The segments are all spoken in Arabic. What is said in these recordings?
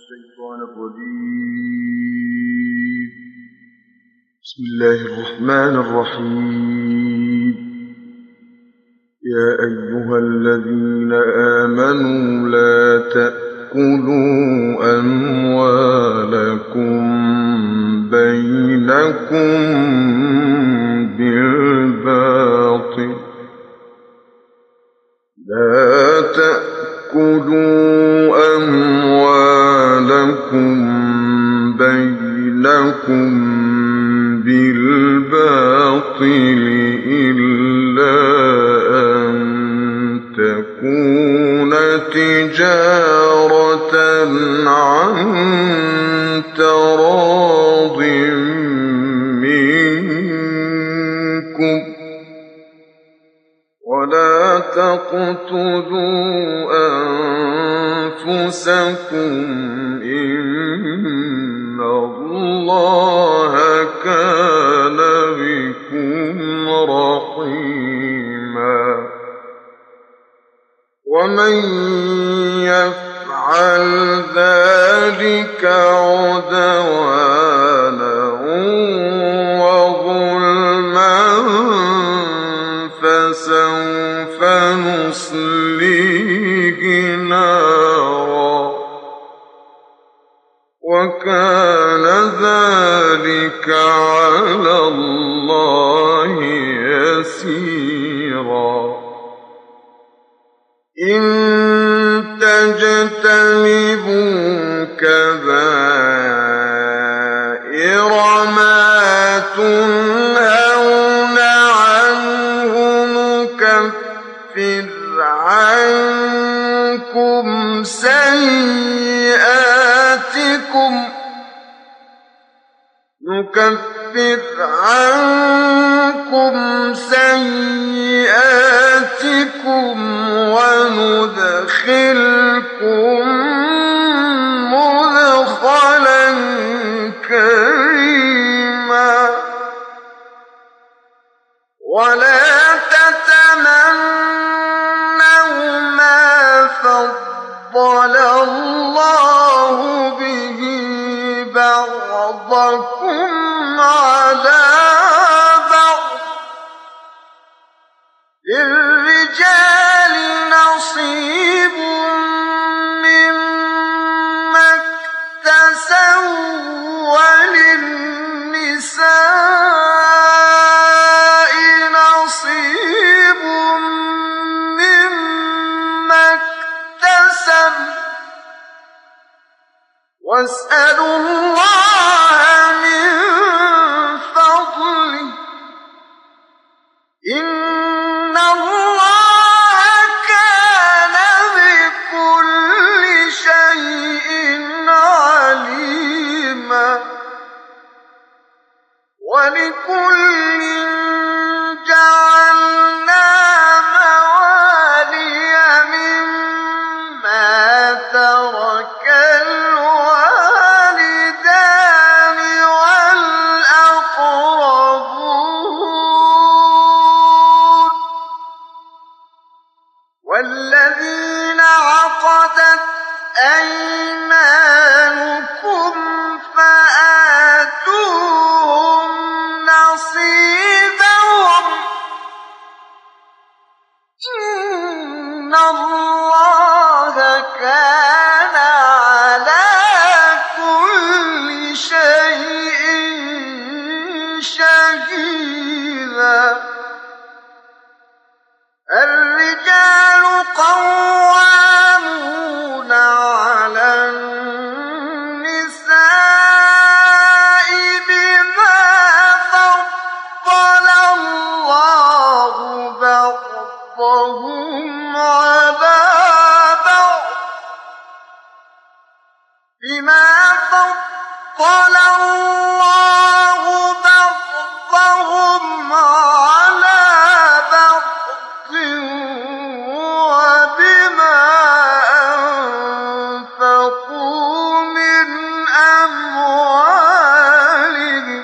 الشيطان الرجيم. بسم الله الرحمن الرحيم. يا أيها الذين آمنوا لا تأكلوا أموالكم بينكم بالباطل إلا أن تكون تجارة عن تراض منكم ولا تقتلوا أنفسكم إن الله كان بكم رحيما. ومن يفعل ذلك عدوانا وظلما فسوف نصليه نارا وكان ذلك على الله يسيرا. إن تجتنبوا كبائر ما تنهون عنه نكفر عنكم سيئاتكم وندخلكم مدخلا كريما. ولا تتمنوا ما فضل الله به بعضكم على بعض. للرجال نصيب مما اكتسبوا وللنساء نصيب مما اكتسبن واسألوا الله من فضله إن الله كان بكل شيء عليما. ولكل جعلنا موالي مما ترك الوالدان والأقربون والذين عقدت أيمانكم فآتوهم نصيبهم إن الله كان على كل شيء شهيدا. الرجال قوامون على النساء بما فضل الله بعضهم على بعض وبما أنفقوا من أموالهم.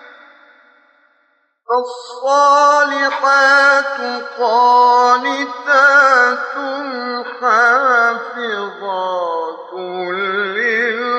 فالصالحات قانتات حافظات للغيب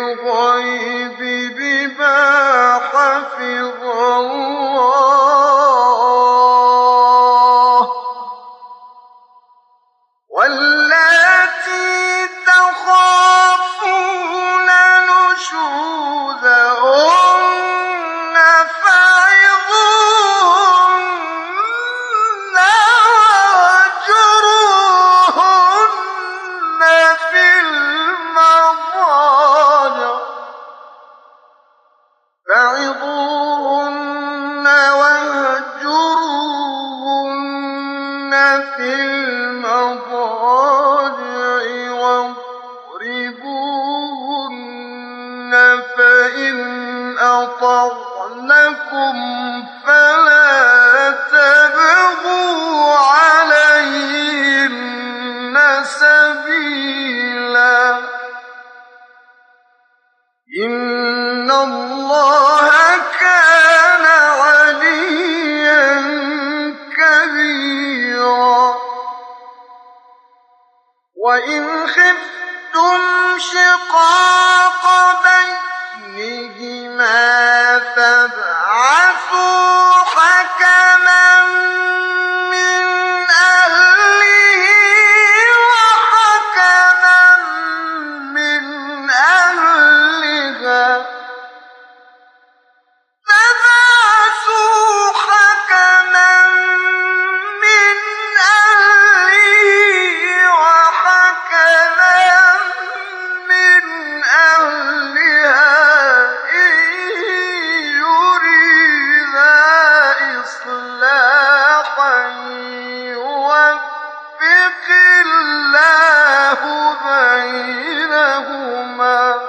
تَنكِحُوهُنَّ فَإِنْ أَطَعْنَكُمْ فَلَا تَبْغُوا عَلَيْهِنَّ سَبِيلًا ۗ إِنَّ اللَّهَ كَانَ عَلِيًّا كَبِيرًا. وَإِنْ خِفْتُمْ شِقَاقَ بَيْنِهِمَا فَابْعَثُوا حَكَمًا مِّنْ أَهْلِهِ وَحَكَمًا مِّنْ أَهْلِهَا إِن يُرِيدَا إِصْلَاحًا يُوَفِّقِ اللَّهُ بَيْنَهُمَا ۗ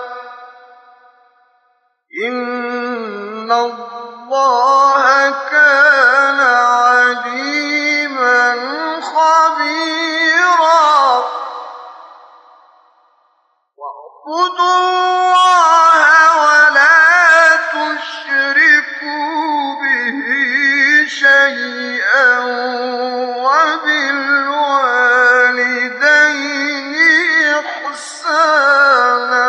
إِنَّ اللَّهَ كَانَ عَلِيمًا خَبِيرًا. وَاعْبُدُوا اللَّهَ وَلَا تُشْرِكُوا بِهِ شَيْئًا وَبِالْوَالِدَيْنِ إِحْسَانًا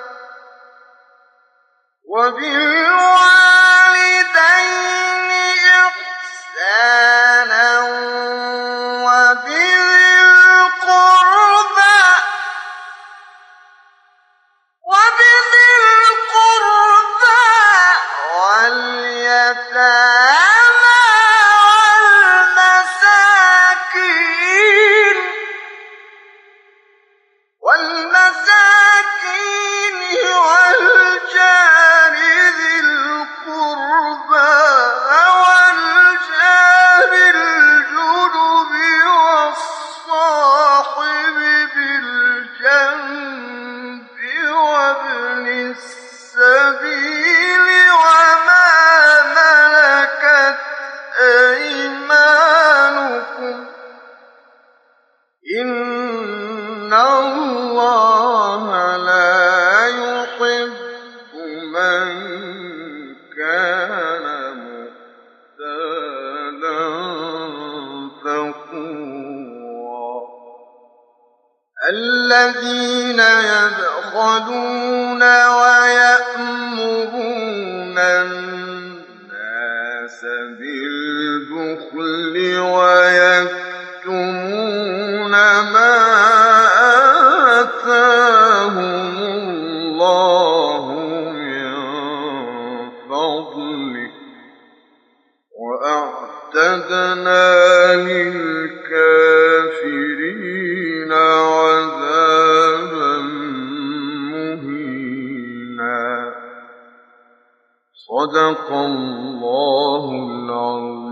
وَبِذِي الْقُرْبَىٰ وَالْيَتَامَىٰ وَالْمَسَاكِينِ وَالْجَارِ ذِي الْقُرْبَىٰ وَالْجَارِ الْجُنُبِ وَالصَّاحِبِ بِالْجَنبِ وَابْنِ السَّبِيلِ وَمَا مَلَكَتْ أَيْمَانُكُمْ ۗ إِنَّ اللَّهَ لَا يُحِبُّ مَن كَانَ مُخْتَالًا فَخُورًا. الَّذِينَ يَبْخَلُونَ وَيَأْمُرُونَ النَّاسَ بِالْبُخْلِ وَيَكْتُمُونَ مَا آتَاهُمُ اللَّهُ مِن فَضْلِهِ ۖ وَأَعْتَدْنَا لِلْكَافِرِينَ عَذَابًا مُّهِينًا. صدق الله العظيم.